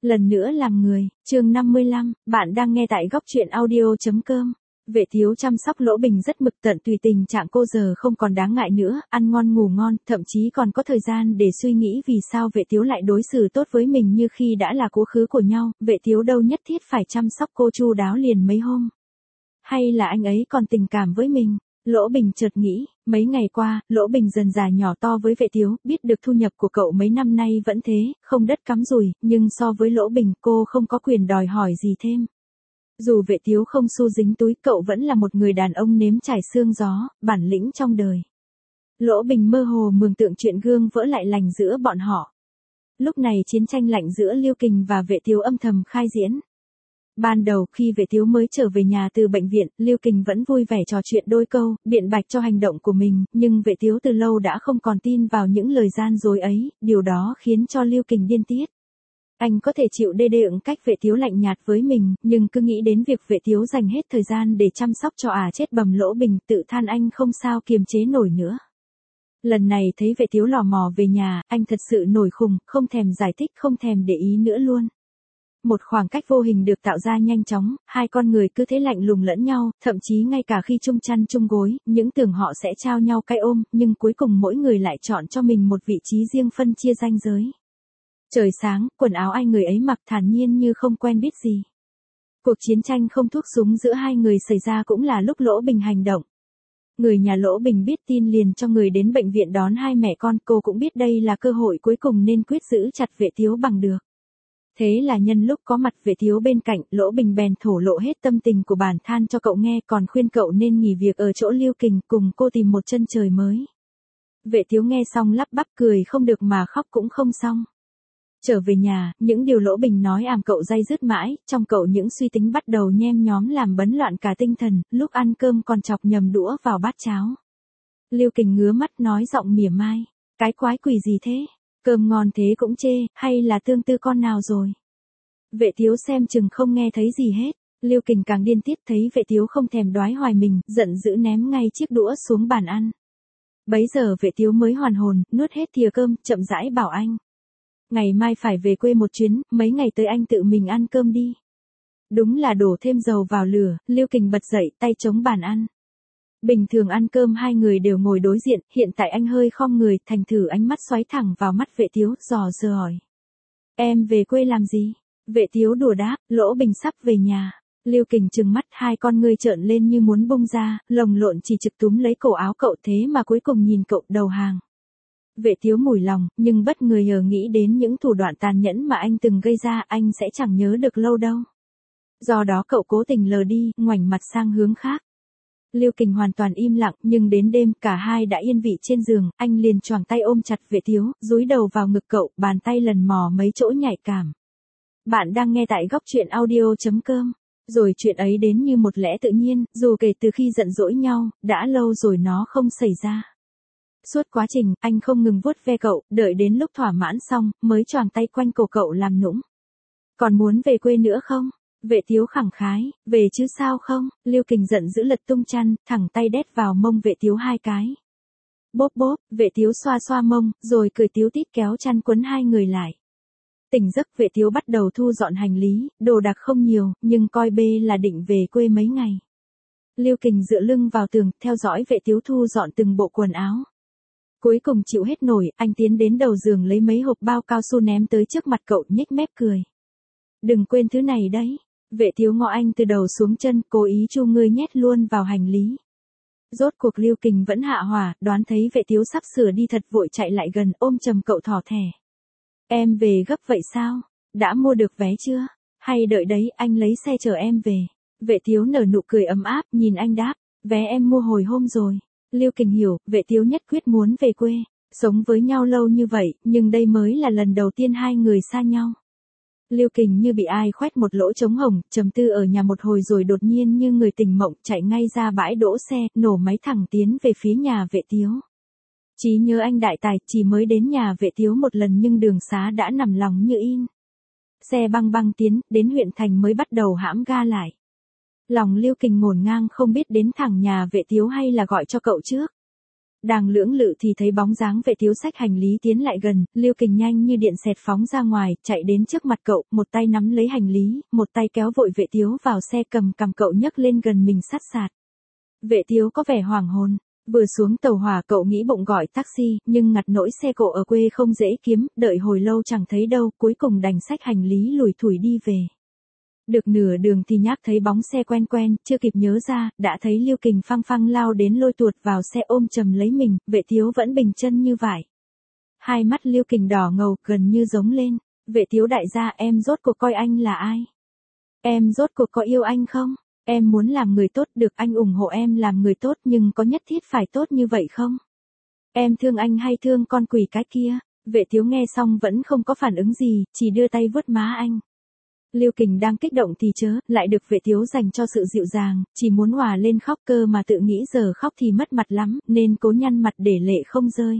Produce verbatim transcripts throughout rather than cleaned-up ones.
Lần nữa làm người, chương năm mươi lăm, bạn đang nghe tại góc truyện audio.com. Vệ Tiếu chăm sóc Lỗ Bình rất mực tận, tùy tình trạng cô giờ không còn đáng ngại nữa, ăn ngon ngủ ngon, thậm chí còn có thời gian để suy nghĩ vì sao Vệ Tiếu lại đối xử tốt với mình như khi đã là quá khứ của nhau, Vệ Tiếu đâu nhất thiết phải chăm sóc cô chu đáo liền mấy hôm. Hay là anh ấy còn tình cảm với mình? Lỗ Bình chợt nghĩ, mấy ngày qua, Lỗ Bình dần già nhỏ to với Vệ Tiếu, biết được thu nhập của cậu mấy năm nay vẫn thế, không đất cắm rùi, nhưng so với Lỗ Bình cô không có quyền đòi hỏi gì thêm. Dù Vệ Tiếu không xu dính túi, cậu vẫn là một người đàn ông nếm trải sương gió, bản lĩnh trong đời. Lỗ Bình mơ hồ mường tượng chuyện gương vỡ lại lành giữa bọn họ. Lúc này chiến tranh lạnh giữa Liêu Kình và Vệ Tiếu âm thầm khai diễn. Ban đầu khi Vệ Tiếu mới trở về nhà từ bệnh viện, Liêu Kình vẫn vui vẻ trò chuyện đôi câu, biện bạch cho hành động của mình, nhưng Vệ Tiếu từ lâu đã không còn tin vào những lời gian dối ấy, điều đó khiến cho Liêu Kình điên tiết. Anh có thể chịu đê đê ững cách Vệ Tiếu lạnh nhạt với mình, nhưng cứ nghĩ đến việc Vệ Tiếu dành hết thời gian để chăm sóc cho ả chết bầm Lỗ Bình, tự than anh không sao kiềm chế nổi nữa. Lần này thấy Vệ Tiếu lò mò về nhà, anh thật sự nổi khùng, không thèm giải thích, không thèm để ý nữa luôn. Một khoảng cách vô hình được tạo ra nhanh chóng, hai con người cứ thế lạnh lùng lẫn nhau, thậm chí ngay cả khi chung chăn chung gối, những tưởng họ sẽ trao nhau cái ôm, nhưng cuối cùng mỗi người lại chọn cho mình một vị trí riêng phân chia ranh giới. Trời sáng, quần áo ai người ấy mặc thản nhiên như không quen biết gì. Cuộc chiến tranh không thuốc súng giữa hai người xảy ra cũng là lúc Lỗ Bình hành động. Người nhà Lỗ Bình biết tin liền cho người đến bệnh viện đón hai mẹ con, cô cũng biết đây là cơ hội cuối cùng nên quyết giữ chặt Vệ Tiếu bằng được. Thế là nhân lúc có mặt Vệ Tiếu bên cạnh, Lỗ Bình bèn thổ lộ hết tâm tình của bản than cho cậu nghe, còn khuyên cậu nên nghỉ việc ở chỗ Liêu Kình cùng cô tìm một chân trời mới. Vệ Tiếu nghe xong lắp bắp cười không được mà khóc cũng không xong. Trở về nhà, những điều Lỗ Bình nói àm cậu day dứt mãi, trong cậu những suy tính bắt đầu nhem nhóm làm bấn loạn cả tinh thần, lúc ăn cơm còn chọc nhầm đũa vào bát cháo. Liêu Kình ngứa mắt nói giọng mỉa mai, cái quái quỷ gì thế? Cơm ngon thế cũng chê, hay là tương tư con nào rồi? Vệ Tiếu xem chừng không nghe thấy gì hết, Liêu Kình càng điên tiết thấy Vệ Tiếu không thèm đoái hoài mình, giận dữ ném ngay chiếc đũa xuống bàn ăn. Bấy giờ Vệ Tiếu mới hoàn hồn, nuốt hết thìa cơm, chậm rãi bảo anh. Ngày mai phải về quê một chuyến, mấy ngày tới anh tự mình ăn cơm đi. Đúng là đổ thêm dầu vào lửa, Liêu Kình bật dậy, tay chống bàn ăn. Bình thường ăn cơm hai người đều ngồi đối diện, hiện tại anh hơi khom người, thành thử ánh mắt xoáy thẳng vào mắt Vệ Tiếu, dò dờ hỏi. Em về quê làm gì? Vệ Tiếu đùa đáp, Lỗ Bình sắp về nhà. Liêu Kình trừng mắt, hai con ngươi trợn lên như muốn bung ra, lồng lộn chỉ trực túm lấy cổ áo cậu, thế mà cuối cùng nhìn cậu đầu hàng. Vệ Tiếu mủi lòng, nhưng bất ngờ nhờ nghĩ đến những thủ đoạn tàn nhẫn mà anh từng gây ra, anh sẽ chẳng nhớ được lâu đâu. Do đó cậu cố tình lờ đi, ngoảnh mặt sang hướng khác. Liêu Kình hoàn toàn im lặng, nhưng đến đêm cả hai đã yên vị trên giường, anh liền choàng tay ôm chặt Vệ Tiếu, dúi đầu vào ngực cậu, bàn tay lần mò mấy chỗ nhạy cảm. Bạn đang nghe tại góc truyện audio.com. Rồi chuyện ấy đến như một lẽ tự nhiên, dù kể từ khi giận dỗi nhau, đã lâu rồi nó không xảy ra. Suốt quá trình, anh không ngừng vuốt ve cậu, đợi đến lúc thỏa mãn xong, mới choàng tay quanh cổ cậu làm nũng. Còn muốn về quê nữa không? Vệ Tiếu khẳng khái, về chứ sao không? Liêu Kình giận dữ lật tung chăn, thẳng tay đét vào mông Vệ Tiếu hai cái. Bốp bốp, Vệ Tiếu xoa xoa mông, rồi cười tíu tít kéo chăn quấn hai người lại. Tỉnh giấc Vệ Tiếu bắt đầu thu dọn hành lý, đồ đạc không nhiều, nhưng coi bê là định về quê mấy ngày. Liêu Kình dựa lưng vào tường, theo dõi Vệ Tiếu thu dọn từng bộ quần áo. Cuối cùng chịu hết nổi, anh tiến đến đầu giường lấy mấy hộp bao cao su ném tới trước mặt cậu, nhếch mép cười. Đừng quên thứ này đấy. Vệ Tiếu ngó anh từ đầu xuống chân, cố ý chu ngươi nhét luôn vào hành lý. Rốt cuộc Liêu Kình vẫn hạ hỏa, đoán thấy Vệ Tiếu sắp sửa đi thật vội chạy lại gần, ôm chầm cậu thỏ thẻ. Em về gấp vậy sao? Đã mua được vé chưa? Hay đợi đấy, anh lấy xe chở em về. Vệ Tiếu nở nụ cười ấm áp, nhìn anh đáp, vé em mua hồi hôm rồi. Liêu Kình hiểu, Vệ Tiếu nhất quyết muốn về quê. Sống với nhau lâu như vậy, nhưng đây mới là lần đầu tiên hai người xa nhau. Liêu Kình như bị ai khoét một lỗ trống hồng, trầm tư ở nhà một hồi rồi đột nhiên như người tỉnh mộng, chạy ngay ra bãi đỗ xe, nổ máy thẳng tiến về phía nhà Vệ Tiếu. Trí nhớ anh đại tài, chỉ mới đến nhà Vệ Tiếu một lần nhưng đường xá đã nằm lòng như in. Xe băng băng tiến, đến huyện thành mới bắt đầu hãm ga lại. Lòng Liêu Kình ngổn ngang không biết đến thẳng nhà Vệ Tiếu hay là gọi cho cậu trước. Đang lưỡng lự thì thấy bóng dáng Vệ Tiếu xách hành lý tiến lại gần, Lưu Kình nhanh như điện xẹt phóng ra ngoài, chạy đến trước mặt cậu, một tay nắm lấy hành lý, một tay kéo vội Vệ Tiếu vào xe, cầm cằm cậu nhấc lên gần mình sát sạt. Vệ Tiếu có vẻ hoảng hồn, vừa xuống tàu hỏa cậu nghĩ bụng gọi taxi, nhưng ngặt nỗi xe cộ ở quê không dễ kiếm, đợi hồi lâu chẳng thấy đâu, cuối cùng đành xách hành lý lủi thủi đi về. Được nửa đường thì nhác thấy bóng xe quen quen, chưa kịp nhớ ra, đã thấy Lưu Kình phăng phăng lao đến lôi tuột vào xe ôm chầm lấy mình, Vệ Tiếu vẫn bình chân như vải. Hai mắt Lưu Kình đỏ ngầu, gần như giống lên. Vệ Tiếu đại gia, em rốt cuộc coi anh là ai? Em rốt cuộc có yêu anh không? Em muốn làm người tốt, được anh ủng hộ em làm người tốt, nhưng có nhất thiết phải tốt như vậy không? Em thương anh hay thương con quỷ cái kia? Vệ Tiếu nghe xong vẫn không có phản ứng gì, chỉ đưa tay vuốt má anh. Lưu Kình đang kích động thì chớ, lại được Vệ Tiếu dành cho sự dịu dàng, chỉ muốn hòa lên khóc cơ mà tự nghĩ giờ khóc thì mất mặt lắm, nên cố nhăn mặt để lệ không rơi.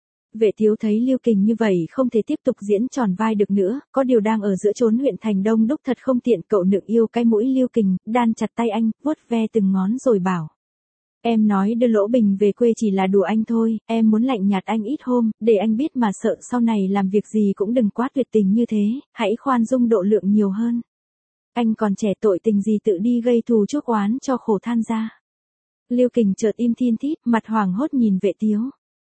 Vệ Tiếu thấy Lưu Kình như vậy không thể tiếp tục diễn tròn vai được nữa, có điều đang ở giữa chốn huyện thành đông đúc thật không tiện, cậu nựng yêu cái mũi Lưu Kình, đan chặt tay anh, vuốt ve từng ngón rồi bảo. Em nói đưa Lỗ Bình về quê chỉ là đùa anh thôi, em muốn lạnh nhạt anh ít hôm, để anh biết mà sợ sau này làm việc gì cũng đừng quá tuyệt tình như thế, hãy khoan dung độ lượng nhiều hơn. Anh còn trẻ, tội tình gì tự đi gây thù chuốc oán cho khổ than ra. Lưu Kình chợt im thiên thít, mặt hoảng hốt nhìn Vệ Tiếu.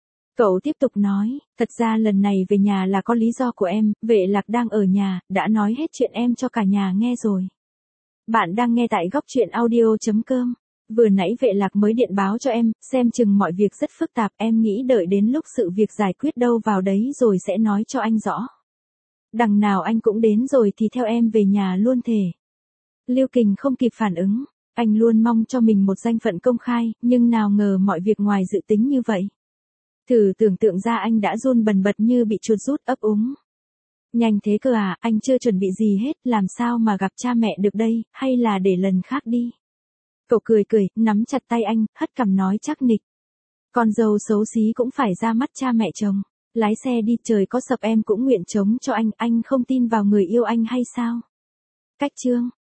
Cậu tiếp tục nói, thật ra lần này về nhà là có lý do của em, Vệ Lạc đang ở nhà, đã nói hết chuyện em cho cả nhà nghe rồi. Bạn đang nghe tại góc truyện audio chấm com. Vừa nãy Vệ Lạc mới điện báo cho em, xem chừng mọi việc rất phức tạp, em nghĩ đợi đến lúc sự việc giải quyết đâu vào đấy rồi sẽ nói cho anh rõ. Đằng nào anh cũng đến rồi thì theo em về nhà luôn thề. Lưu Kình không kịp phản ứng, anh luôn mong cho mình một danh phận công khai, nhưng nào ngờ mọi việc ngoài dự tính như vậy. Thử tưởng tượng ra anh đã run bần bật như bị chuột rút, ấp úng. Nhanh thế cơ à, anh chưa chuẩn bị gì hết, làm sao mà gặp cha mẹ được đây, hay là để lần khác đi. Cậu cười cười, nắm chặt tay anh, hất cằm nói chắc nịch. Con dâu xấu xí cũng phải ra mắt cha mẹ chồng. Lái xe đi, trời có sập em cũng nguyện chống cho anh, anh không tin vào người yêu anh hay sao? Cách chương.